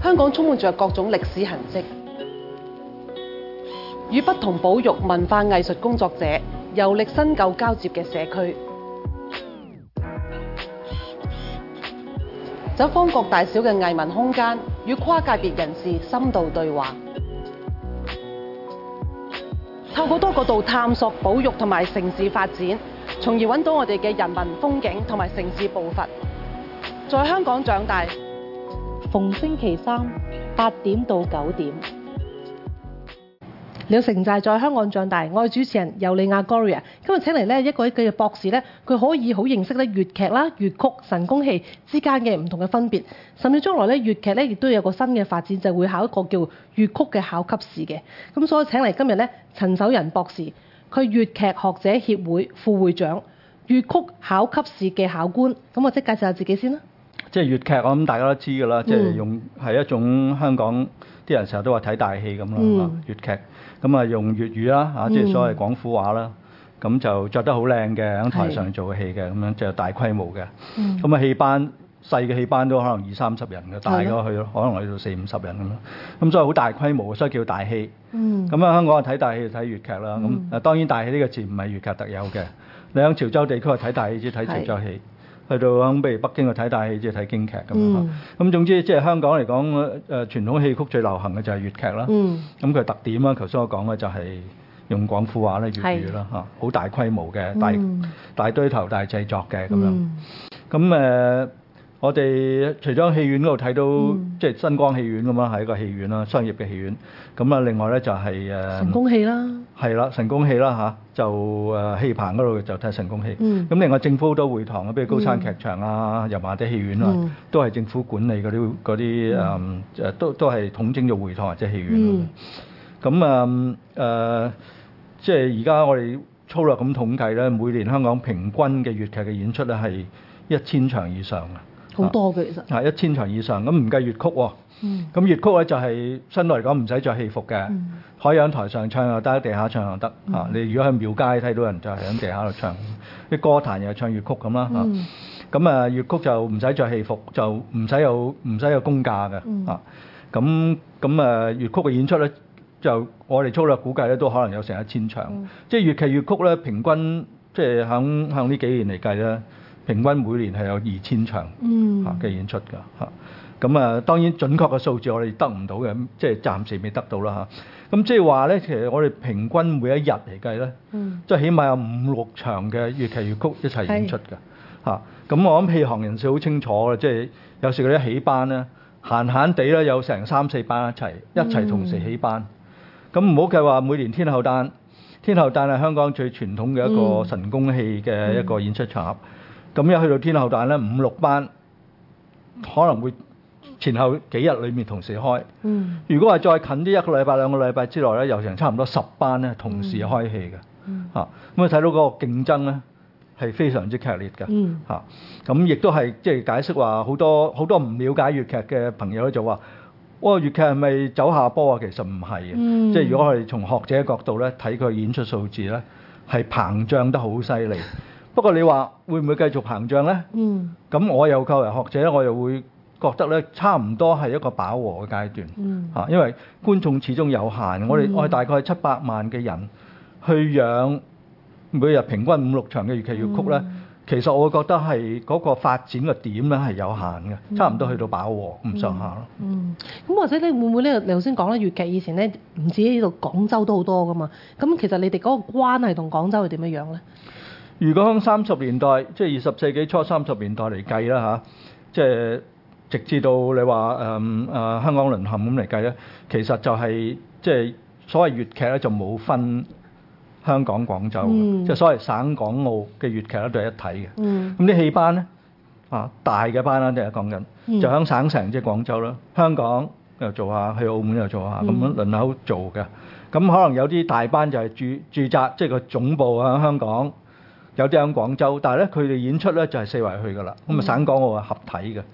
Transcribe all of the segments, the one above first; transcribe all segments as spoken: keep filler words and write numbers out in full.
香港充滿着各種歷史痕跡，與不同保育文化藝術工作者遊歷新舊交接嘅社區，走訪各大小嘅藝文空間，與跨界別人士深度對話，透過多角度探索保育同埋城市發展，從而揾到我哋嘅人文風景同埋城市步伐。在香港長大， 逢星期三八點到九點。 廖成就係在香港長大，我係主持人尤利亞 Gloria。今日請嚟咧一個嘅博士咧，佢可以好認識咧粵劇啦、粵曲、神功戲之間嘅唔同嘅分別，甚至將來咧粵劇咧亦都有個新嘅發展，就會考一個叫粵曲嘅考級試嘅。咁所以請嚟今日咧陳守仁博士，佢粵劇學者協會副會長、粵曲考級試嘅考官。咁我即介紹下自己先啦。 即係粵劇，我諗大家都知㗎啦，即係用係一種香港啲人成日都話睇大戲咁啦，嗯、粵劇咁啊用粵語啦嚇，即係所謂廣府話啦，咁就着得好靚嘅喺台上做嘅戲嘅，咁樣就大規模嘅。咁啊戲班細嘅戲班都可能二三十人嘅，大嘅去可能去到四五十人咁咯。咁所以好大規模，所以叫大戲。咁啊香港睇大戲睇粵劇啦，咁啊當然大戲呢個字唔係粵劇特有嘅，你喺潮州地區睇大戲即係睇潮州戲。去到咁，譬如北京去睇大戲，即係睇京劇咁樣。咁、嗯、總之，即係香港嚟講，誒、呃、傳統戲曲最流行嘅就係粵劇啦。咁佢、嗯、特點啦，頭先我講嘅就係用廣府話咧、粵語啦，嚇好是、啊、大規模嘅、大、嗯、大堆頭、大製作嘅咁樣。咁誒、嗯呃，我哋除咗戲院嗰度睇到，嗯、即係新光戲院咁樣，係一個戲院啦，商業嘅戲院。咁啊，另外咧就係、是、誒、呃、 神功戲啦， 係啦，神功戲啦嚇，就誒戲棚嗰度就睇神功戲。咁、嗯、另外政府好多會堂啊，比如高山劇場啊、油麻地戲院啊，嗯、都係政府管理嗰啲嗰啲誒誒，都都係統稱做會堂或者戲院。咁啊誒，即係而家我哋粗略咁統計咧，每年香港平均嘅粵劇嘅演出咧係一千場以上啊， 好多嘅其實。 係一千場以上，咁唔計粵曲喎。咁粵曲咧就係相對嚟講唔使着戲服嘅，嗯、可以喺台上唱又得，喺地下唱又得嚇。嗯、你如果喺廟街睇到人就係喺地下度唱，啲歌壇又係唱粵曲咁啦嚇。咁啊、嗯、粵曲就唔使着戲服，就唔使有唔使有公價嘅嚇。咁咁啊粵曲嘅演出咧，就我哋粗略估計咧都可能有成一千場。嗯、即係粵劇粵曲咧平均即係響向呢幾年嚟計咧，平均每年係有二千場嚇嘅演出㗎嚇。咁啊，當然準確嘅數字我哋得唔到嘅，即係暫時未得到啦嚇。咁即係話咧，其實我哋平均每一日嚟計咧，嗯、即係起碼有五六場嘅粵劇粵曲一齊演出㗎嚇。咁是、啊、我諗戲行人士好清楚嘅，即係有時嗰啲起班咧，閒閒地咧有成三四班一齊一齊同時起班。咁唔好計話每年天后誕，天后誕係香港最傳統嘅一個神功戲嘅一個演出場合。咁、嗯、一去到天后誕咧，五六班可能會前後幾日裏面同時開，嗯、如果係再近啲一個禮拜兩個禮拜之內咧，有成差唔多十班咧同時開戲嘅，嚇咁啊睇到嗰個競爭咧係非常之劇烈嘅，嚇咁亦都係即係解釋話好多好多唔了解粵劇嘅朋友咧就話，哇粵劇係咪走下坡啊？其實唔係嘅，嗯、即係如果我哋從學者角度咧睇佢演出數字咧係膨脹得好犀利。不過你話會唔會繼續膨脹咧？咁、嗯、我又作為學者，我又會覺得咧，差唔多係一個飽和嘅階段嚇，嗯、因為觀眾始終有限。我哋、嗯、我哋大概係七百萬嘅人去養每日平均五六場嘅粵劇粵曲咧，嗯、其實我會覺得係嗰個發展嘅點咧係有限嘅，嗯、差唔多去到飽和咁上下咯。嗯， 咁、嗯、或者你會唔會呢？你頭先講咧，粵劇以前咧唔止呢度廣州都好多噶嘛。咁其實你哋嗰個關係同廣州係點樣樣咧？ 如果喺三十年代，即係二十世紀初三十年代嚟計啦嚇，即係。直至到你話誒誒香港淪陷咁嚟計咧，其實就係即係所謂粵劇咧就冇分香港廣州，嗯、即係所謂省港澳嘅粵劇咧都係一體嘅。咁啲、嗯、戲班咧啊大嘅班啦，即係講緊，嗯、就喺省城即係廣州啦，香港又做下，去澳門又做下，咁樣輪流做嘅。咁可能有啲大班就係駐駐紮，即係個總部喺香港，有啲喺廣州，但係咧佢哋演出咧就係四圍去㗎啦。咁啊、嗯、省港澳係合體嘅。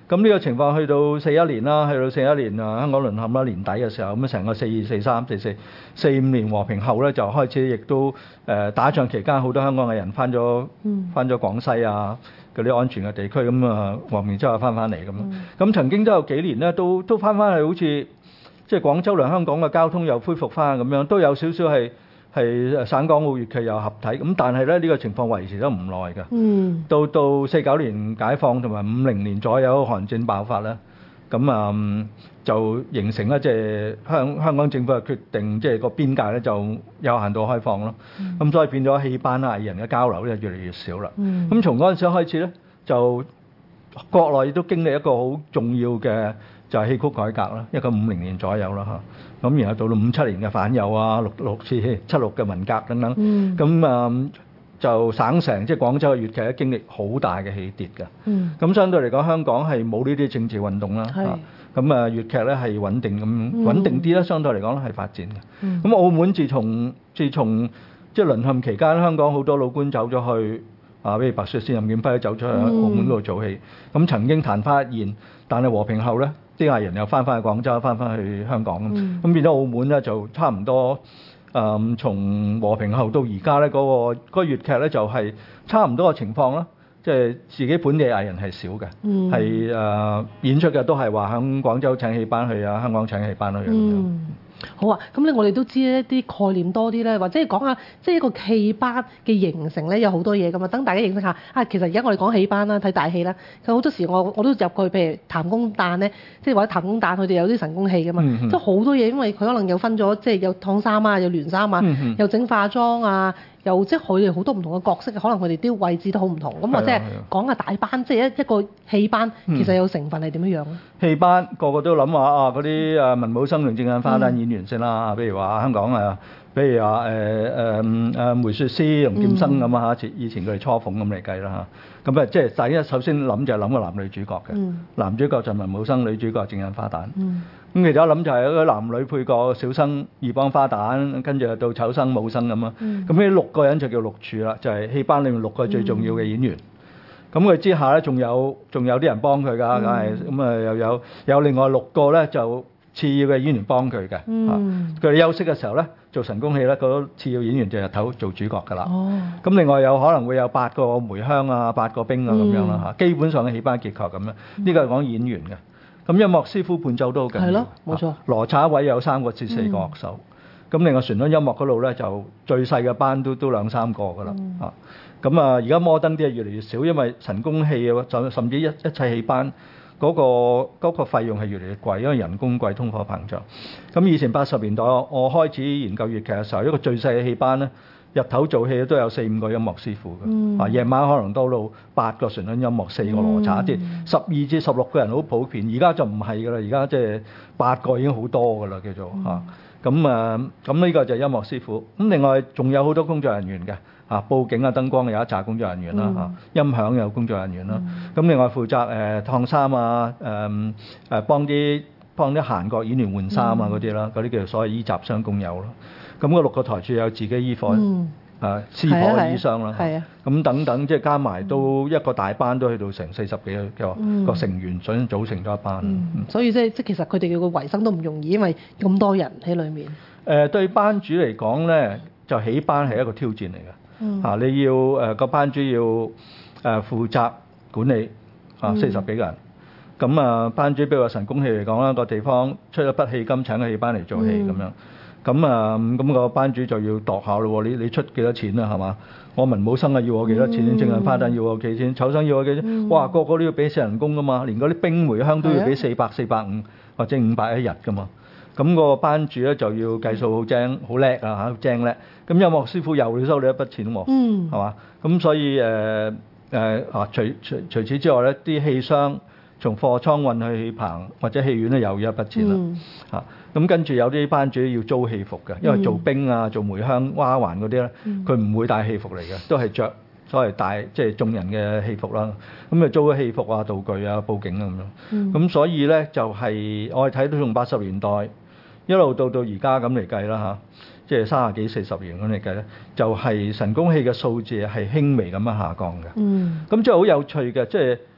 咁呢個情況去到四一年啦，去到四一年啊，香港淪陷啦，年底嘅時候，咁成個四二、四三、四四、四五年和平後咧，就開始亦都誒、呃、打仗期間，好多香港嘅人翻咗翻咗廣西啊嗰啲安全嘅地區，咁啊和平之後翻翻嚟咁。咁、嗯、曾經都有幾年咧，都都翻翻去好似即係廣州同香港嘅交通又恢復翻咁樣，都有少少係。係省港澳粵劇又合體，咁但係咧呢、呢個情況維持得唔耐嘅。嗯。到到四九年解放同埋五零年左右韓戰爆發咧，咁啊、嗯、就形成咧即係香香港政府嘅決定，即係個邊界咧就有限度開放咯。咁、嗯、所以變咗戲班藝人嘅交流咧越嚟越少啦。嗯。咁從嗰陣時開始咧，就國內都經歷一個好重要嘅。就係戲曲改革啦，一九五零年左右啦嚇，咁然後到到五七年嘅反右啊，六六次七六嘅文革等等，咁啊、嗯、就省城即係廣州嘅粵劇咧經歷好大嘅起跌嘅，咁、嗯、相對嚟講香港係冇呢啲政治運動啦，咁啊粵劇咧係穩定咁、嗯、穩定啲啦，相對嚟講咧係發展嘅，咁、嗯、澳門自從自從即係淪陷期間，香港好多老官走咗去。啊，比如白雪仙、任劍輝走出去澳門嗰度做戲，咁、嗯、曾經曇花一現，但係和平後咧，啲藝人又翻返去廣州，翻返去香港，咁、嗯、變咗澳門咧就差唔多，誒、嗯、從和平後到而家咧嗰個嗰、嗰個粵劇咧就係差唔多嘅情況啦，即、就、係、是、自己本地藝人係少嘅，係誒、嗯呃、演出嘅都係話響廣州請戲班去啊，香港請戲班去咁樣。嗯好啊，咁咧我哋都知一啲概念多啲咧，或者係講下即係一個戲班嘅形成咧，有好多嘢噶嘛，等大家認識下。啊，其實而家我哋講戲班啦，睇大戲啦，佢好多時我我都入去，譬如譚公誕咧，即係或者譚公誕佢哋有啲神功戲噶嘛，嗯、即係好多嘢，因為佢可能有分咗，即係有燙衫啊，有聯衫啊，嗯、又整化妝啊。又即係佢哋好多唔同嘅角色，可能佢哋啲位置都好唔同。咁我即係講下大班，即係一一個戲班，其實有成分係點樣樣咧？戲班個個都諗話啊，嗰啲誒文武生同正眼花旦演員先啦。譬如話香港啊，譬如話誒誒誒梅雪詩、龍劍生咁啊嚇，以前佢哋雛鳳咁嚟計啦嚇。咁啊，即係第一首先諗就係諗個男女主角嘅，嗯、男主角就文武生，女主角正眼花旦。嗯咁其實一諗就係一個男女配角，小生、二幫花旦，跟住到丑生、武生咁啊。咁呢、嗯、六個人就叫六柱啦，就係、是、戲班裏面六個最重要嘅演員。咁佢、嗯、之下咧，仲有仲有啲人幫佢㗎，梗係咁啊，又有有另外六個咧就次要嘅演員幫佢嘅。嗯。佢哋、啊、休息嘅時候咧，做神功戲咧，嗰、那個、次要演員就日頭做主角㗎啦。哦。咁另外有可能會有八個梅香啊、八個兵啊咁、嗯、樣啦嚇，基本上嘅戲班結構咁樣。呢個係講演員嘅。咁音樂師傅伴奏都好緊要，係咯，冇錯。羅剎位有三個至四個樂手，咁、嗯、另外旋律音樂嗰度咧就最細嘅班都都兩三個㗎啦，嗯、啊，咁啊而家摩登啲係越嚟越少，因為神功戲啊，甚甚至一一切戲班嗰、嗰個嗰、嗰個費用係越嚟越貴，因為人工貴，通貨膨脹。咁以前八十年代我開始研究粵劇嘅時候，一個最細嘅戲班咧。日頭做戲都有四五個音樂師傅嘅，嗯、啊夜晚可能多到八個旋律音樂，四個羅剎，即係十二至十六個人好普遍。而家就唔係㗎啦，而家即係八個已經好多㗎啦，叫做嚇。咁啊，咁呢、啊、個就係音樂師傅。咁另外仲有好多工作人員嘅，啊佈景啊燈光有一紮工作人員啦，嚇、嗯啊、音響有工作人員啦。咁、嗯、另外負責誒燙衫啊，誒誒幫啲幫啲閒角演員換衫啊嗰啲啦，嗰啲、嗯、叫做所謂衣雜雙工友咯。咁嗰六個台柱有自己衣貨，嗯、啊師傅嘅衣箱啦，咁等等即係加埋都一個大班都去到成四十幾個、嗯、個成員，所以組成咗一班。 嗯嗯、所以即係即係其實佢哋嘅維生都唔容易，因為咁多人喺裏面。誒、 呃、對班主嚟講咧，就起班係一個挑戰嚟嘅。嗯、啊你要誒個、呃、班主要誒、呃、負責管理啊四十幾個人。咁、嗯、啊班主比如話神功戲嚟講啦，個地方出咗筆戲金請個戲班嚟做戲咁、嗯、樣。咁啊，咁、那個班主就要度下咯喎，你你出幾多錢啊？係嘛？我文武生啊要我幾多錢？正眼花旦要我幾錢？丑生要我幾錢？嗯、哇，個個都要俾死人工噶嘛，連嗰啲兵梅香都要俾四百、四百五或者五百一日噶嘛。咁、那個班主咧就要計數好精，好叻啊嚇，精叻。咁音樂師傅又要收你一筆錢喎，係嘛、嗯？咁所以誒誒啊，除除除此之外咧，啲戲商從貨倉運去戲棚或者戲院咧又要一筆錢啦嚇。嗯啊咁跟住有啲班主要租戲服嘅，因為做兵啊、做梅香、丫鬟嗰啲咧，佢唔會帶戲服嚟嘅，都係着所謂帶即係眾人嘅戲服啦。咁啊租咗戲服啊、道具啊、佈景啊咁樣。咁、嗯、所以咧就係、是、我哋睇到從八十年代一路到到而家咁嚟計啦嚇，即係三十幾四十年咁嚟計咧，就係、是、神功戲嘅數字係輕微咁樣下降嘅。咁即係好有趣嘅，即係。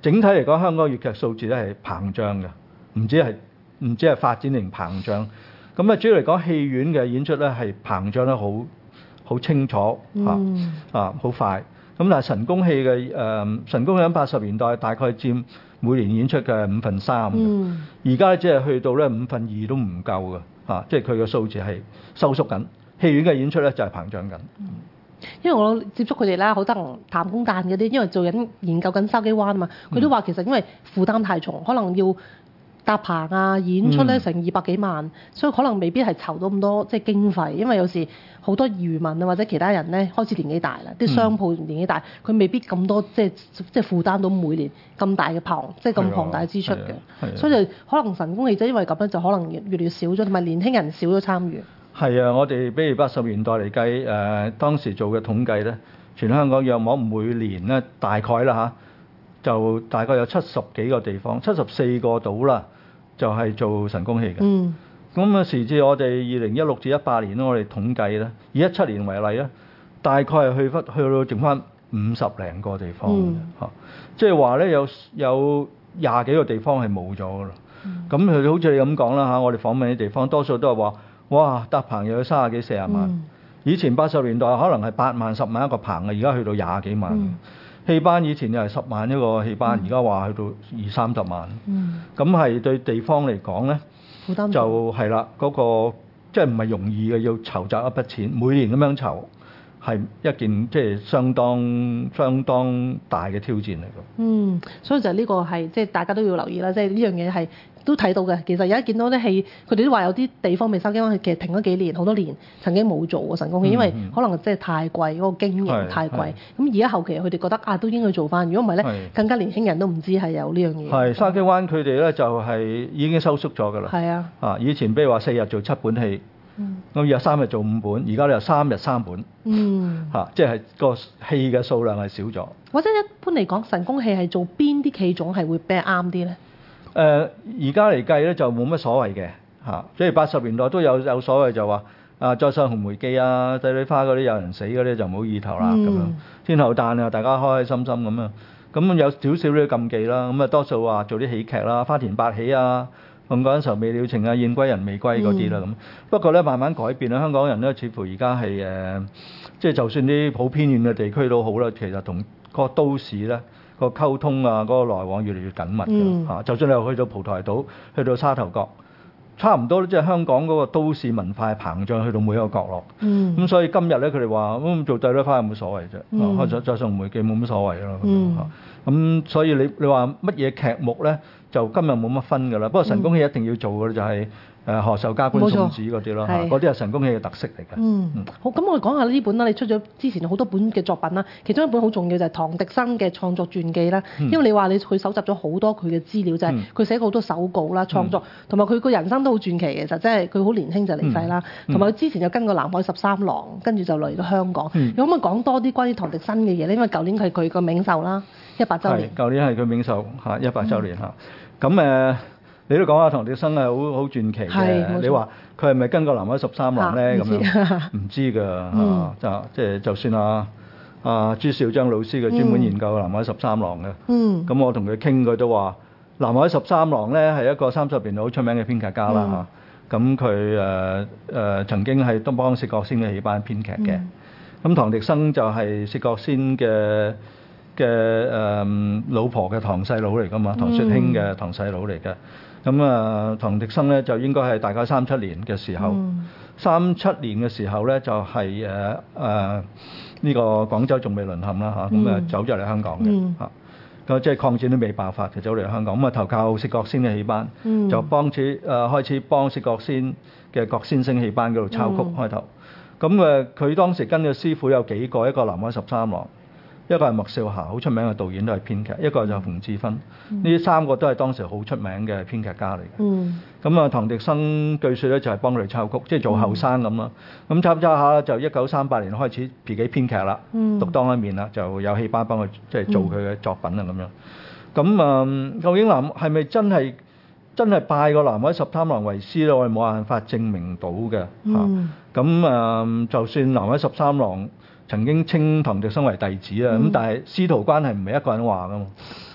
整體嚟講，香港粵劇數字咧係膨脹嘅，唔知係唔知係發展定膨脹。咁啊，主要嚟講，戲院嘅演出咧係膨脹得好好清楚嚇、嗯、啊，好快。咁但係神功戲嘅誒神功戲喺八十年代大概佔每年演出嘅五分三嘅，而家只係去到咧五分二都唔夠嘅嚇，即係佢嘅數字係收縮緊。戲院嘅演出咧就係膨脹緊。嗯因為我接觸佢哋啦，好多人譚公誕嗰啲，因為做緊研究緊筲箕灣啊嘛，佢都話其實因為負擔太重，可能要搭棚啊演出咧成二百幾萬，嗯、所以可能未必係籌到咁多即係經費，因為有時好多漁民啊或者其他人咧開始年紀大啦，啲商鋪年紀大，佢、嗯、未必咁多即係即係負擔到每年咁大嘅龐即係咁龐大嘅支出嘅，所以就可能神功戲就因為咁樣就可能越嚟越少咗，同埋年輕人少咗參與。 係啊，我哋比如八十年代嚟計，誒、呃、當時做嘅統計咧，全香港約莫每年咧大概啦嚇，就大概有七十幾個地方，七十四個度啦，就係、是、做神功戲嘅。嗯。咁啊，時至我哋二零一六至一八年咧，我哋統計咧，以一七年為例咧，大概係去翻去到剩翻五十零個地方嘅嚇，即係話咧有有廿幾個地方係冇咗噶啦。咁佢、嗯、好似你咁講啦嚇，我哋訪問啲地方多數都係話。哇！搭棚又有三十幾四十萬，嗯、以前八十年代可能係八萬十萬一個棚嘅，而家去到廿幾萬。嗯、戲班以前又係十萬一個戲班，而家話去到二三十萬。咁係、嗯、對地方嚟講咧，就係啦，嗰、嗰個即係唔係容易嘅，要籌集一筆錢，每年咁樣籌係一件即係相當相當大嘅挑戰嚟嘅。嗯， 所以就呢個係即係大家都要留意啦，即係呢樣嘢係。都睇到嘅，其實而家見到啲戲，佢哋都話有啲地方未收經，其實停咗幾年，好多年曾經冇做過神功戲，嗯、因為可能即係太貴，嗰、嗰個經營太貴。咁而家後期佢哋覺得啊，都應該做翻。如果唔係咧，是更加年輕人都唔知係有呢樣嘢。係筲箕灣佢哋咧就係已經收縮咗㗎啦。係啊，啊以前比如話四日做七本戲，咁而家三日做五本，而家咧三日三本。嗯。嚇、啊，即係個戲嘅數量係少咗。 或者一般嚟講，神功戲係做邊啲戲種係會比較啱啲咧？ 誒而家嚟計咧就冇乜所謂嘅嚇，即係八十年代都有有所謂就話啊再上紅梅記啊帝女花嗰啲有人死嗰啲就唔好意頭啦咁、嗯、樣，天后誕啊大家開開心心咁樣，咁有少少啲禁忌啦，咁啊多數話做啲喜劇啦，花田八喜啊，鳳閣恩仇未了情啊，燕歸人未歸嗰啲啦咁，嗯、不過咧慢慢改變啦，香港人咧似乎而家係誒，即係就算啲好偏遠嘅地區都好啦，其實同個都市咧。個溝通啊，嗰、那個來往越嚟越緊密嘅嚇、嗯啊。就算你去到蒲台島，去到沙頭角，差唔多即係香港嗰個都市文化膨脹去到每一個角落。嗯。咁所以今日咧，佢哋話咁做帝女花有冇所謂啫？嗯。開咗再上梅記冇乜所謂咯。嗯。咁、嗯、所以你你話乜嘢劇目咧，就今日冇乜分㗎啦。不過神功戲一定要做嘅就係、是。誒何壽加官送旨嗰啲咯，嗰啲係神功戲嘅特色嚟嘅。嗯，嗯好，咁我哋講下呢本啦。你出咗之前好多本嘅作品啦，其中一本好重要就係唐滌生嘅創作傳記啦。嗯、因為你話你佢搜集咗好多佢嘅資料，就係佢寫過好多手稿啦、創作，同埋佢個人生都好傳奇嘅。其實即係佢好年輕就離世啦，同埋佢之前又跟過南海十三郎，跟住就嚟到香港。嗯、你可唔可以講多啲關於唐滌生嘅嘢咧？因為舊年係佢個冥壽啦，一百週年。 舊年係佢冥壽嚇一百週年嚇。咁誒、嗯。你都講下唐滌生係好好傳奇嘅，你話佢係咪跟過南海十三郎咧？咁樣唔知㗎嚇，就即係就算啊啊朱兆章老師佢專門研究南海十三郎嘅，咁、嗯、我同佢傾佢都話南海十三郎咧係一個三十年代好出名嘅編劇家啦嚇，咁佢誒誒曾經係都幫薛覺先嘅戲班編劇嘅，咁、嗯、唐滌生就係薛覺先嘅嘅誒老婆嘅堂細佬嚟㗎嘛，唐雪卿嘅堂細佬嚟嘅。咁啊，唐滌生咧就應該係大概三七年嘅時候，嗯、三七年嘅時候咧就係誒誒呢個廣州仲未淪陷啦嚇，咁、嗯、啊走咗嚟香港嘅嚇，咁、嗯、即係抗戰都未爆發就走嚟香港，咁啊投靠薛覺先嘅戲班，嗯、就幫始誒、呃、開始幫薛覺先嘅覺先聲戲班嗰度抄曲、嗯、開頭，咁誒佢當時跟嘅師傅有幾個，一個南海十三郎。一個係麥少霞，好出名嘅導演都係編劇；一個就係馮志芬，呢、嗯、三個都係當時好出名嘅編劇家嚟嘅。咁啊、嗯，唐滌生據說咧就係幫佢哋抄曲，即係做後生咁啦。咁抄抄下就一九三八年開始自己編劇啦，嗯、獨當一面啦，就有戲班幫佢即係做佢嘅作品啊咁樣。咁啊、嗯，究竟南係咪真係真係拜過南海十三郎為師咧？我哋冇辦法證明到嘅嚇。咁啊、嗯嗯，就算南海十三郎曾經稱唐滌生為弟子啊，咁、嗯、但係師徒關係唔係一個人話噶嘛，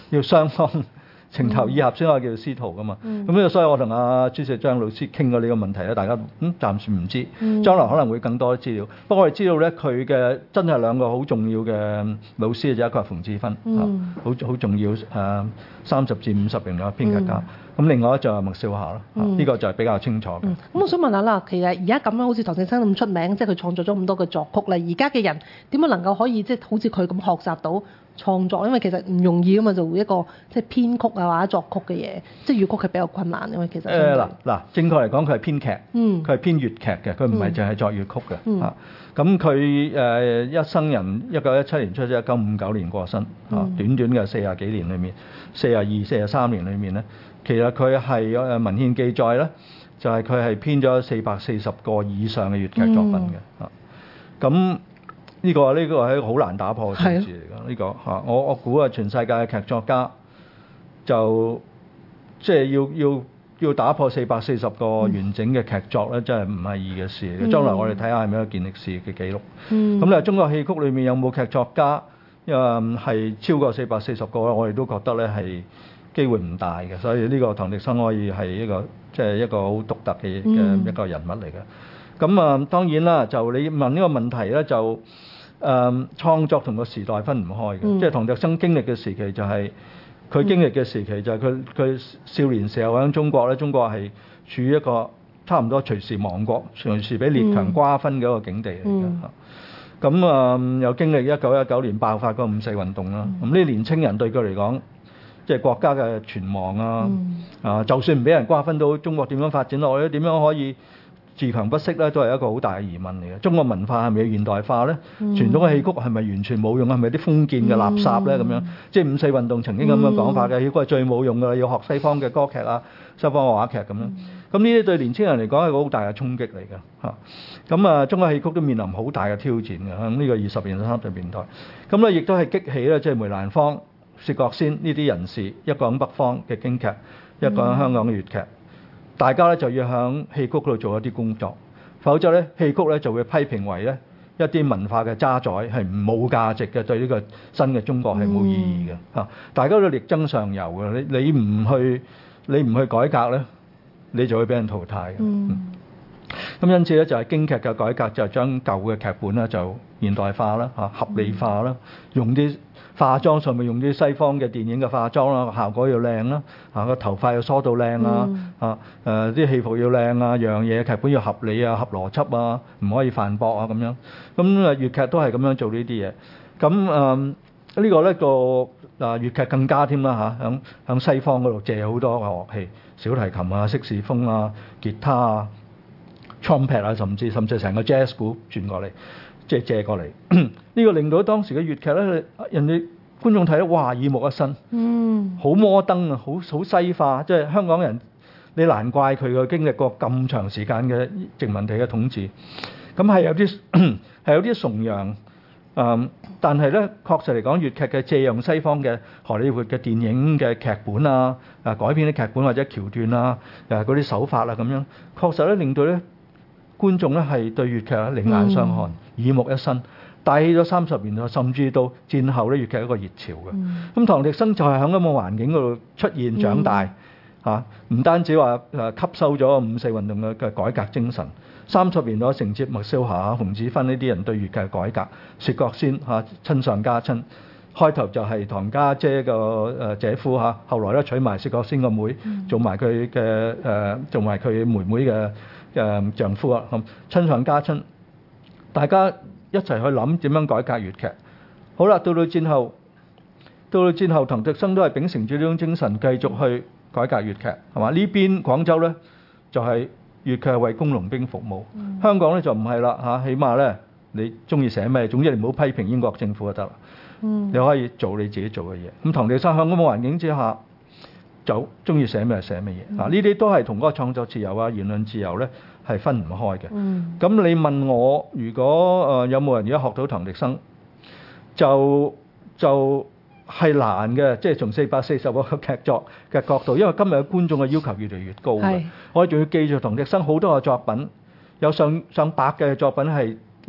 要雙方情投意合先可以叫做師徒噶嘛。咁呢個所以我同阿朱錫璋老師傾過呢個問題咧，大家嗯暫時唔知，將來可能會更多資料。不過我哋知道咧，佢嘅真係兩個好重要嘅老師，就一個係馮志芬，好好重要誒三十至五十年代嘅編劇家。咁另外一就係麥少霞啦，呢個就係比較清楚嘅。咁我想問下啦，其實而家咁樣好似唐滌生咁出名，即係佢創作咗咁多嘅作曲啦，而家嘅人點樣能夠可以即係好似佢咁學習到創作？因為其實唔容易噶嘛，做一個即係編曲啊或者作曲嘅嘢，即係粵曲係比較困難，因為其實誒嗱嗱，正確嚟講佢係編劇，佢係編粵劇嘅，佢唔係淨係作粵曲嘅嚇。咁佢誒一生人一九一七年出世，一九五九年過身嚇，短短嘅四十幾年裏面，四十二、四十三年裏面咧。其實佢係誒文獻記載咧，就係佢係編咗四百四十個以上嘅粵劇作品嘅嚇。咁呢、嗯、個呢、呢個係一個好難打破嘅數字嚟㗎。呢、呢個嚇我我估啊，全世界嘅劇作家就即係要要要打破四百四十個完整嘅劇作咧，嗯、真係唔係易嘅事嚟嘅。將來我哋睇下係咪一個健力士嘅記錄。咁、嗯、你話中國戲曲裏面有冇劇作家誒係超過四百四十個咧？我哋都覺得咧係機會唔大嘅，所以呢個唐滌生可以係一個即係、就是、一個好獨特嘅嘅一個人物嚟嘅。咁啊、嗯、當然啦，就你問呢個問題咧，就誒、嗯、創作同個時代分唔開嘅，嗯、即係唐滌生經歷嘅時期就係、是、佢經歷嘅時期就係佢佢少年時候喺中國咧，中國係處於一個差唔多隨時亡國、隨時俾列強瓜分嘅一個境地嚟嘅嚇。咁啊、嗯嗯、又經歷一九一九年爆發嗰個五四運動啦，咁呢啲年青人對佢嚟講，即係國家嘅存亡啊！嗯、啊，就算唔俾人瓜分到，中國點樣發展落去咧？點樣可以自強不息咧？都係一個好大嘅疑問嚟嘅。中國文化係咪要現代化咧？嗯、傳統嘅戲曲係咪完全冇用？係咪啲封建嘅垃圾咧？咁、嗯、樣即係五四運動曾經咁樣講法嘅，戲曲係最冇用㗎，要學西方嘅歌劇啊、西方嘅話劇咁樣。咁呢啲對年青人嚟講係個好大嘅衝擊嚟嘅嚇。咁啊，中國戲曲都面臨好大嘅挑戰嘅喺呢個二十年、三十年代。咁咧亦都係激起咧，即係梅蘭芳、薛覺先呢啲人士，一個喺北方嘅京劇，一個喺香港嘅粵劇，嗯、大家咧就要喺戲曲度做一啲工作，否則咧戲曲咧就會批評為咧一啲文化嘅渣滓，係冇價值嘅，對呢個新嘅中國係冇意義嘅嚇。嗯、大家都力爭上游嘅，你你唔去你唔去改革咧，你就會俾人淘汰嘅。嗯嗯咁因此咧就係京劇嘅改革，就係將舊嘅劇本咧就現代化啦嚇，合理化啦，用啲化妝上面用啲西方嘅電影嘅化妝啦，效果要靚啦，嚇個頭髮要梳到靚啊，嚇誒啲戲服要靚啊，樣嘢劇本要合理啊，合邏輯啊，唔可以犯駁啊咁樣。咁啊粵劇都係咁樣做呢啲嘢。咁誒呢個咧個啊粵劇更加添啦嚇，響響西方嗰度借好多嘅樂器，小提琴啊、色士風啊、吉他啊。trumpet 啊，甚至甚至成個 jazz 鼓轉過嚟，即係借過嚟。呢個令到當時嘅粵劇咧，人哋觀眾睇得哇耳目一新，嗯，好摩登啊，好好西化。即係香港人，你難怪佢個經歷過咁長時間嘅殖民地嘅統治，咁係有啲係有啲崇洋。嗯，但係咧，確實嚟講，粵劇嘅借用西方嘅荷里活嘅電影嘅劇本啊，啊改編啲劇本或者橋段啊，誒嗰啲手法啊咁樣，確實咧令到咧。觀眾咧係對粵劇咧另眼相看，嗯、耳目一新，帶起咗三十年代，甚至到戰後咧粵劇一個熱潮嘅。咁、嗯、唐滌生就係喺咁嘅環境嗰度出現長大，嚇唔、嗯啊、單止話誒吸收咗五四運動嘅嘅改革精神，三十年代承接麥少霞、馮志芬呢啲人對粵劇嘅改革，薛覺先嚇親上加親，開頭就係唐家姐個誒姐夫嚇，後來咧娶埋薛覺先個妹，嗯、做埋佢嘅誒做埋佢妹妹嘅。誒丈夫啊，咁親上加親，大家一齊去諗點樣改革粵劇。好啦，到到戰後，到到戰後，唐滌生都係秉承住呢種精神，繼續去改革粵劇，係嘛？呢邊廣州咧就係、是、粵劇係為工農兵服務，嗯、香港咧就唔係啦嚇，起碼咧你中意寫咩，總之你唔好批評英國政府就得啦，嗯、你可以做你自己做嘅嘢。咁唐滌生喺咁嘅環境之下，就中意寫咩就寫咩嘢啊！呢啲都係同嗰個創作自由啊、言論自由咧係分唔開嘅。咁、嗯、你問我，如果誒、呃、有冇人而家學到唐滌生，就就係、是、難嘅，即係從四百四十個劇作嘅角度，因為今日嘅觀眾嘅要求越嚟越高嘅。是我哋仲要記住唐滌生好多嘅作品，有上上百嘅作品係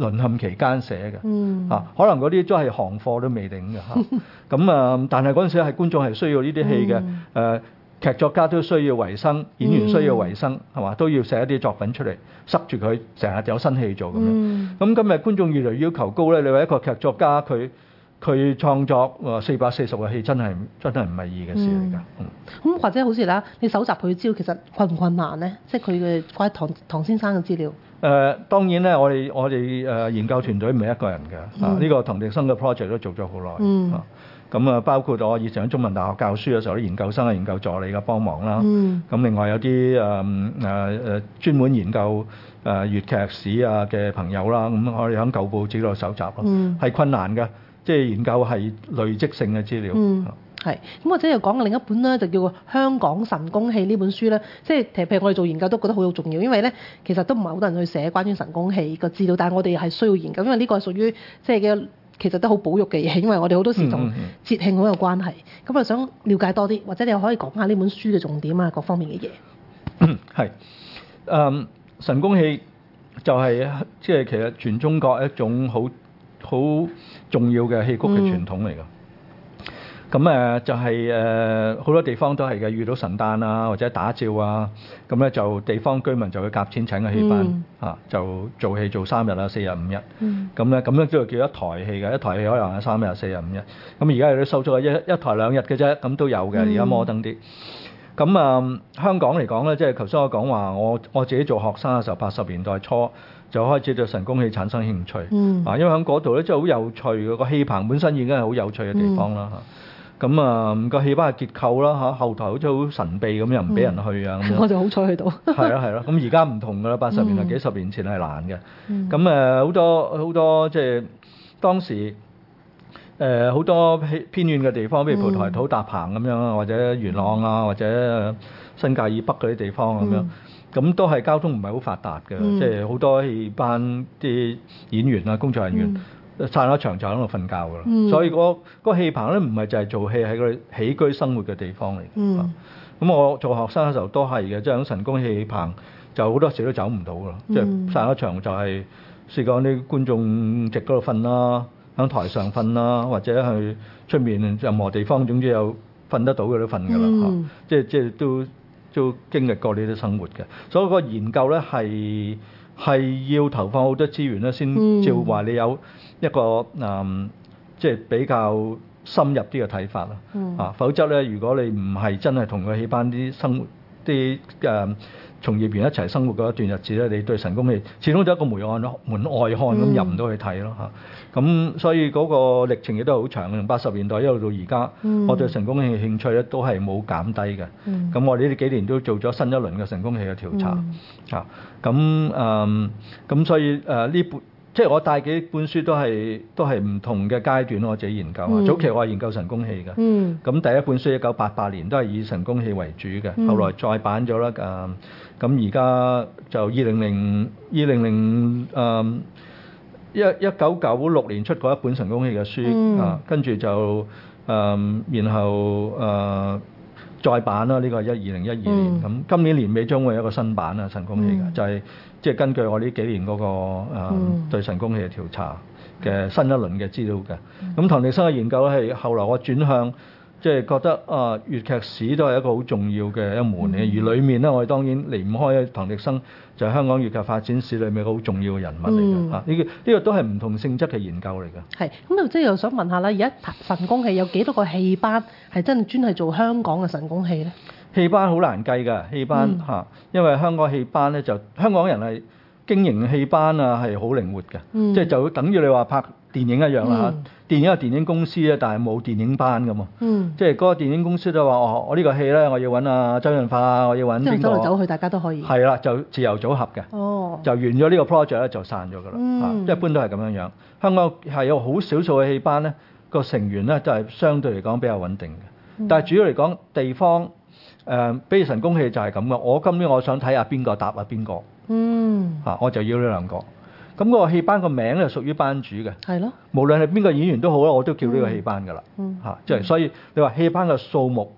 淪陷期間寫嘅， 嗯啊，可能嗰啲都係行貨都未定嘅嚇。咁啊，但係嗰陣時係觀眾係需要呢啲戲嘅，誒、 嗯呃、劇作家都需要維生，演員需要維生，係嘛、嗯，都要寫一啲作品出嚟，塞住佢，成日有新戲做咁樣。咁、 嗯、 今日觀眾越嚟越要求高咧，你話一個劇作家佢佢創作話四百四十個戲真係真係唔係易嘅事嚟㗎。咁、 嗯嗯、或者好似啦，你搜集佢資料其實困唔困難咧？即係佢嘅關於唐唐先生嘅資料。誒、 呃、當然咧，我哋我哋誒、呃、研究團隊唔係一個人嘅，嗯、啊呢、呢個唐迪生嘅 project 都做咗好耐。 嗯。 啊咁啊，包括我以前喺中文大學教書嘅時候，啲研究生啊、研究助理嘅幫忙啦。 嗯。 咁另外有啲誒誒誒專門研究誒粵劇史啊嘅朋友啦，咁我哋喺舊報紙度搜集咯。嗯。係困難嘅，即係研究係累積性嘅資料。 嗯。係。咁或者又講另一本咧，就叫《香港神功戲》呢本書咧，即係譬如我哋做研究都覺得好有重要，因為咧其實都唔係好多人去寫關於神功戲個資料，但係我哋係需要研究，因為呢個係屬於即係嘅。其實都好保育嘅嘢，因為我哋好多時同節慶好有關係，咁啊、嗯嗯、想了解多啲，或者你又可以講下呢本書嘅重點啊，各方面嘅嘢。 嗯，係，誒神功戲就係即係其實全中國一種好好重要嘅戲曲嘅傳統嚟㗎。咁誒、嗯、就係誒好多地方都係嘅，遇到神誕啊或者打醮啊，咁咧就地方居民就會夾錢請個戲班、嗯、啊，就做戲做三日啊、四日、五日。咁咧咁樣都叫一台戲嘅，一台戲可能係三日、四日、五日。咁而家有啲收咗一一台兩日嘅啫，咁都有嘅。而家摩登啲。咁啊、嗯、香港嚟講咧，即係頭先我講話，我我自己做學生嘅時候，八十年代初就開始對神功戲產生興趣。嗯、啊，因為喺嗰度咧，真係好有趣嘅，個戲棚本身已經係好有趣嘅地方啦。嗯咁啊，個戲班嘅結構啦嚇，後台好似好神秘咁，又唔俾人去啊咁樣。 我就好彩去到。係咯係咯，咁而家唔同㗎啦，八十年代、幾十年前係難嘅。 嗯。 咁誒好多好多即係當時誒好多偏遠嘅地方，譬如蒲台島、搭棚咁樣，或者元朗啊，或者新界以北嗰啲地方咁樣，咁都係交通唔係好發達嘅，即係好多戲班啲演員啊、工作人員。散咗場就喺度瞓覺㗎啦，嗯、所以、嗰個、嗰個戲棚咧唔係就係做戲，係個起居生活嘅地方嚟。咁、嗯啊、我做學生嘅時候都係嘅，即係喺神功戲棚就好多時都走唔到㗎啦，嗯、即係散咗場就係試過啲觀眾席嗰度瞓啦，喺台上瞓啦，或者去出面任何地方，總之有瞓得到嘅都瞓㗎啦。嗯、即係即係都都經歷過呢啲生活嘅，所以個研究咧係係要投放好多資源咧，先至會話你有一個誒、嗯，即係比較深入啲嘅睇法啦。嗯、啊，否則咧，如果你唔係真係同個戲班啲生活啲誒從業員一齊生活嗰一段日子咧，你對神功戲始終就一個門外咯，門外漢咁入唔到去睇咯嚇。咁、嗯啊、所以嗰個歷程亦都係好長嘅，從八十年代一路到而家，嗯、我對神功戲興趣咧都係冇減低嘅。咁、嗯、我哋呢幾年都做咗新一輪嘅神功戲嘅調查。嗯、啊，咁誒，咁、嗯、所以誒呢、呃、本。即係我帶幾本書都係都係唔同嘅階段，我自己研究啊。嗯、早期我係研究神功戲嘅，咁、嗯、第一本書一九八八年都係以神功戲為主嘅，嗯、後來再版咗啦。誒咁而家就二零零二零零誒一一九九六年出過一本神功戲嘅書、嗯、啊，跟住就誒、呃、然後誒。呃再版啦，呢個係一二零一二年咁，嗯、今年年尾將會有一個新版啊，神功戲嘅，嗯、就係即係根據我呢幾年嗰、那個誒、呃嗯、對神功戲嘅調查嘅新一輪嘅資料嘅。咁、嗯、唐迪生嘅研究咧係後來我轉向，即、就、係、是、覺得啊粵劇史都係一個好重要嘅一門嚟，嗯、而裡面咧我哋當然離唔開唐迪生，就係香港粵劇發展史裏面一個好重要嘅人物嚟嘅嚇。呢、嗯、個呢、這個都係唔同性質嘅研究嚟嘅。係， 咁啊即係又想問下啦，而家神功戲有幾多個戲班係真係專係做香港嘅神功戲咧？ 戲班好難計㗎，戲班嚇，嗯、因為香港戲班咧就香港人係經營戲班啊係好靈活嘅，嗯、即係就等於你話拍電影一樣啦嚇。嗯、電影有電影公司咧，但係冇電影班㗎嘛。嗯、即係嗰個電影公司都話：哦，我呢個戲咧，我要揾啊周潤發，我要揾邊個？ 即係走嚟走去，大家都可以。 係啦，就自由組合嘅。哦。就完咗呢個 project 咧，就散咗㗎啦。嗯。一般都係咁樣樣。香港係有好少數嘅戲班咧，個成員咧就係相對嚟講比較穩定嘅。嗯、但係主要嚟講，地方誒，比如神功戲就係咁嘅。我今年我想睇下邊個答啊邊個。嗯。嚇！我就要呢兩個。咁嗰個戲班個名咧屬於班主嘅，係咯。無論係邊個演員都好啦，我都叫呢個戲班㗎啦。嗯。嚇，即係所以你話戲班嘅數目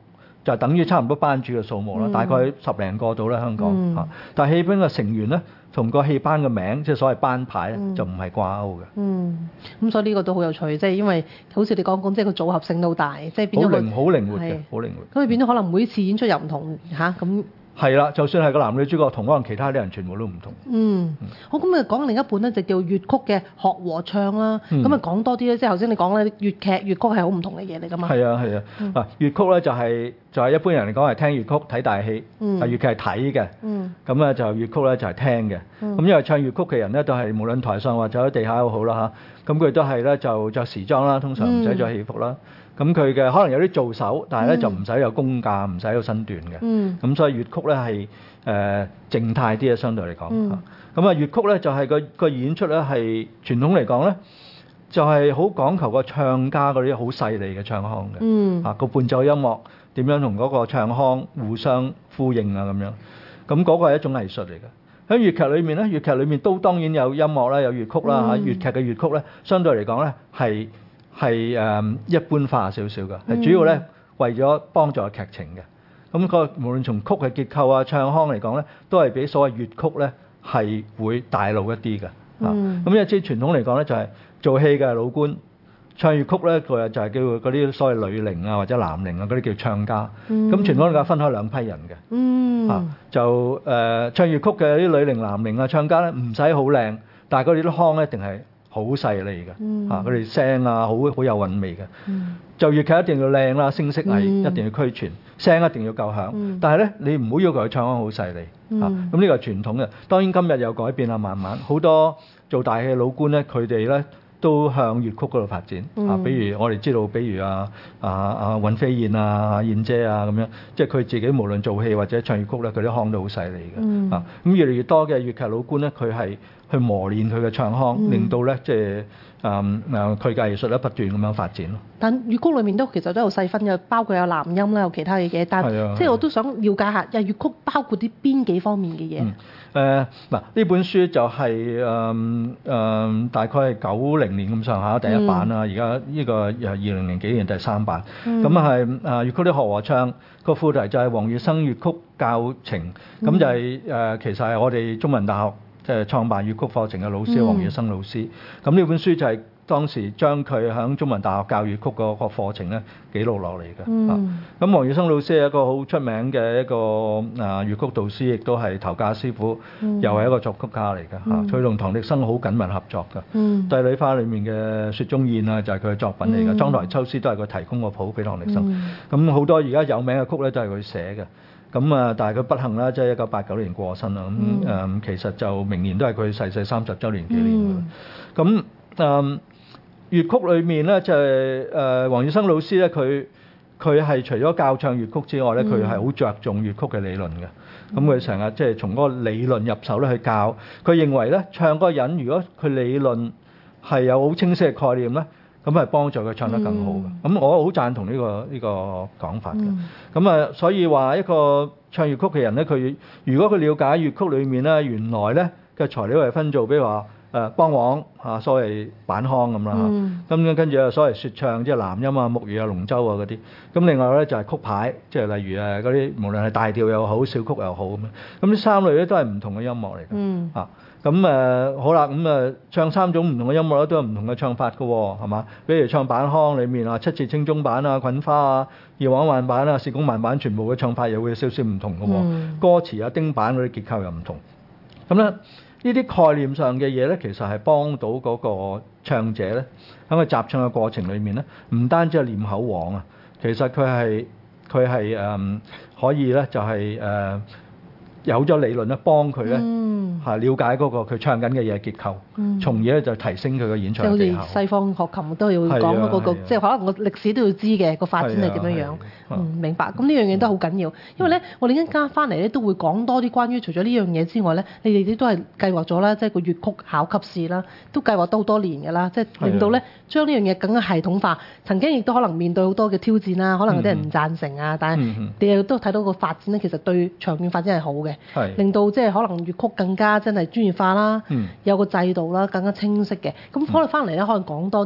就等於差唔多班主嘅數目啦， 嗯、 大概十零個到啦香港嚇、 嗯。 但係戲班嘅成員咧，同個戲班嘅名，即係所謂班牌咧， 嗯、 就唔係掛鈎嘅。 嗯，咁所以呢個都好有趣，即係因為好似你講講，即係個組合性都大，即係變咗好靈好靈活嘅，好靈活。 咁佢變咗可能每次演出又唔同嚇咁。 係啦，就算係個男女主角同可能其他啲人全部都唔同。 嗯，好，咁啊講另一本咧就叫粵曲嘅學和唱啦，咁啊講多啲咧，即係頭先你講咧粵劇粵曲係好唔同嘅嘢嚟㗎嘛。 係啊係啊，嗯、啊粵曲咧就係、是、就係、是、一般人嚟講係聽粵曲睇大戲， 嗯、 啊粵劇係睇嘅，咁啊、嗯、就粵曲咧就係聽嘅，咁、嗯、因為唱粵曲嘅人咧都係無論台上或者喺地下都好啦嚇，咁佢都係咧就着時裝啦，通常唔使着戲服啦。咁佢嘅可能有啲做手，但係咧、嗯、就唔使有功架，唔使有身段嘅。咁、嗯、所以粵曲咧係誒靜態啲嘅，相對嚟講嚇。咁、嗯、啊粵曲咧就係、是、個個演出咧係傳統嚟講咧，就係、是、好講求個唱家嗰啲好細膩嘅唱腔嘅。嗯。啊個伴奏音樂點樣同嗰個唱腔互相呼應啊咁樣。咁嗰個係一種藝術嚟嘅。喺粵劇裏面咧，粵劇裏面都當然有音樂啦，有粵曲啦嚇。粵劇嘅粵曲咧，相對嚟講咧係。係誒、嗯、一般化少少嘅，係、嗯、主要咧為咗幫助劇情嘅。咁、那個無論從曲嘅結構啊、唱腔嚟講咧，都係比所謂粵曲咧係會大路一啲嘅。嗯、啊，咁因為即係傳統嚟講咧，就係、是、做戲嘅老官，唱粵曲咧佢就係叫嗰啲所謂女伶啊或者男伶啊嗰啲叫唱家。咁、嗯、傳統嚟講分開兩批人嘅。嗯。啊，就誒、呃、唱粵曲嘅啲女伶、男伶啊唱家咧唔使好靚，但係佢哋啲腔咧一定係好細膩嘅，嗯、啊佢哋聲啊好好有韻味嘅，嗯、就粵劇一定要靚啦，聲色藝、嗯、一定要俱全，聲一定要夠響。嗯、但係咧你唔好要求佢唱腔好細膩，嗯、啊咁呢個係傳統嘅。當然今日有改變啦，慢慢好多做大戲嘅老官咧，佢哋咧都向粵曲嗰度發展。嗯、啊，比如我哋知道，比如啊啊啊尹飛燕啊、燕姐啊咁樣，即係佢自己無論做戲或者唱粵曲咧，佢啲腔都好細膩嘅。嗯、啊咁越嚟越多嘅粵劇老官咧，佢係去磨練佢嘅唱腔，嗯、令到咧即係誒誒佢嘅藝術咧不斷咁樣發展咯。 但粵曲裏面都其實都有細分嘅，包括有男音啦，有其他嘅嘢。但係即係我都想了解下，粵曲包括啲邊幾方面嘅嘢？ 誒嗱呢本書就係誒誒大概係九零年咁上下第一版啦，而家呢個又係二零零幾年第三版。咁係誒粵曲啲學和唱個副題就係黃月生粵曲教程，咁、嗯、就係、是、誒、呃、其實係我哋中文大學即係創辦粵曲課程嘅老師黃月生老師。咁呢、嗯、本書就係當時將佢喺中文大學教粵曲個個課程咧記錄落嚟嘅。嗯、啊，咁黃月生老師係一個好出名嘅一個啊粵曲導師，亦都係頭家師傅，嗯、又係一個作曲家嚟嘅嚇。佢同唐滌生好緊密合作嘅。嗯，帝女花裡面嘅雪中燕啊，就係佢嘅作品嚟嘅。嗯、莊台秋思都係佢提供個譜俾唐滌生。咁好、嗯、多而家有名嘅曲咧都係佢寫嘅。咁啊，但係佢不幸啦，即係一九八九年過身啦。咁誒、嗯嗯，其實就明年都係佢逝世三十週年紀念。咁誒、嗯。粵曲裏面咧就係誒黃月生老師咧，佢佢係除咗教唱粵曲之外咧，佢係好着重粵曲嘅理論嘅。咁佢成日即係從嗰個理論入手咧去教。佢認為咧，唱嗰個人如果佢理論係有好清晰嘅概念咧，咁係幫助佢唱得更好嘅。咁、嗯、我好贊同呢、呢個呢、呢個講法嘅。咁啊、嗯，所以話一個唱粵曲嘅人咧，佢如果佢了解粵曲裏面咧，原來咧嘅材料係分做，比如話。誒梆簧嚇，所謂板腔咁啦嚇，咁跟住啊所謂説唱，即係南音啊、木魚啊、龍舟啊嗰啲。咁另外咧就係曲牌，即係例如誒嗰啲無論係大調又好、小曲又好咁樣。咁呢三類咧都係唔同嘅音樂嚟嘅。嗯。啊，咁誒好啦，咁誒唱三種唔同嘅音樂咧都有唔同嘅唱法嘅喎，係嘛？比如唱板腔裡面啊，七節清中板啊、滾花啊、二黃慢板啊、四拱慢板，全部嘅唱法又會有少少唔同嘅喎。嗯。歌詞啊、丁板嗰啲結構又唔同。咁咧。呢啲概念上嘅嘢咧，其實係幫到嗰個唱者咧，喺個習唱嘅過程裏面咧，唔單止係念口簧啊，其實佢係佢係誒可以咧，就係、是、誒、呃、有咗理論咧，幫佢咧嚇了解嗰個佢唱緊嘅嘢結構，嗯、從而咧就提升佢嘅演唱技巧。好似西方學琴都要講嗰、那個，啊、即係可能個歷史都要知嘅個發展係點樣樣。啊啊、嗯，明白。咁呢樣嘢都好緊要，因為咧，我哋一陣間翻嚟咧都會講多啲關於除咗呢樣嘢之外咧，你哋都係計劃咗啦，即係個粵曲考級試啦，都計劃都好多年㗎啦，即係令到咧將呢樣嘢更加系統化。曾經亦都可能面對好多嘅挑戰啦，可能有啲人唔贊成啊，嗯、但係你又都睇到個發展咧，其實對長遠發展係好嘅，是令到即係可能粵曲更加真係專業化啦，嗯、有個制度啦，更加清晰嘅。咁可能翻嚟咧，可能講多啲，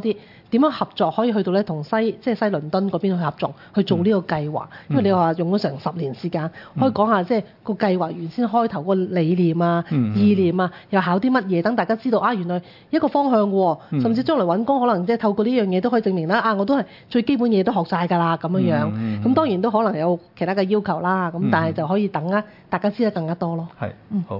點樣合作可以去到咧同西即係西倫敦嗰邊去合作去做呢個計劃。因為你話用咗成十年時間，可以講下即係個計劃原先開頭個理念啊、意念啊，又考啲乜嘢，等大家知道啊，原來一個方向喎，甚至將來揾工可能即係透過呢樣嘢都可以證明啦。啊，我都係最基本嘢都學晒㗎啦咁樣樣。咁當然都可能有其他嘅要求啦。咁但係就可以等啊，大家知得更加多咯。 係， 嗯， 好。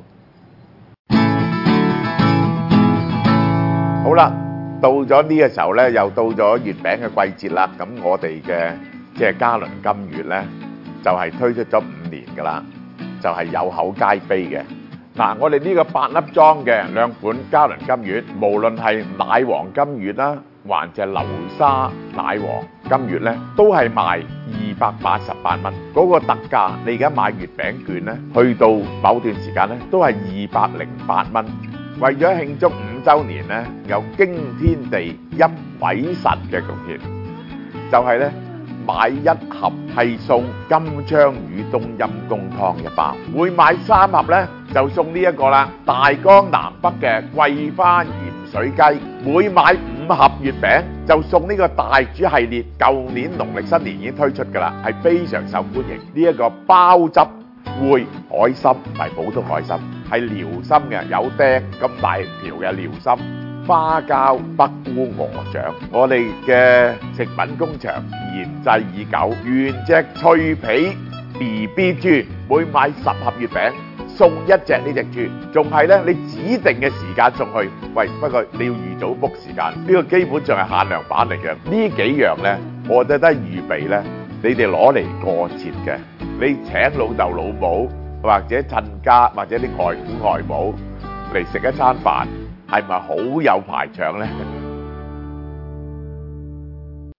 好啦，到咗呢個時候呢，又到咗月餅嘅季節啦。咁我哋嘅即係嘉麟金月呢，就係、是、推出咗五年㗎啦，就係、是、有口皆碑嘅。嗱，我哋呢個八粒裝嘅兩款嘉麟金月，無論係奶黃金月啦，還是流沙奶黃金月呢，都係賣二百八十八蚊。嗰、那個特價，你而家買月餅券呢，去到某段時間呢，都係二百零八蚊。為咗慶祝五週年呢，有驚天地泣鬼神嘅貢獻，就係、是、呢買一盒係送金槍魚冬陰公湯一包，每買三盒呢，就送呢一個啦，大江南北嘅桂花鹽水雞，每買五盒月餅就送呢個大煮系列，舊年農曆新年已經推出㗎啦，係非常受歡迎。呢、這、一個鮑汁燴海參唔係普通海參，係遼參嘅，有釘咁大條嘅遼參，花膠北菇鵝掌，我哋嘅食品工場研製已久，原隻脆皮 B B 豬，每買十盒月餅送一隻呢隻豬，仲係咧你指定嘅時間送去。喂，不過你要預早 book 時間，呢、這個基本上係限量版嚟嘅。呢幾樣咧，我哋都係預備咧，你哋攞嚟過節嘅。你請老豆老母或者親家或者啲外父外母嚟食一餐飯，係咪好有排場呢？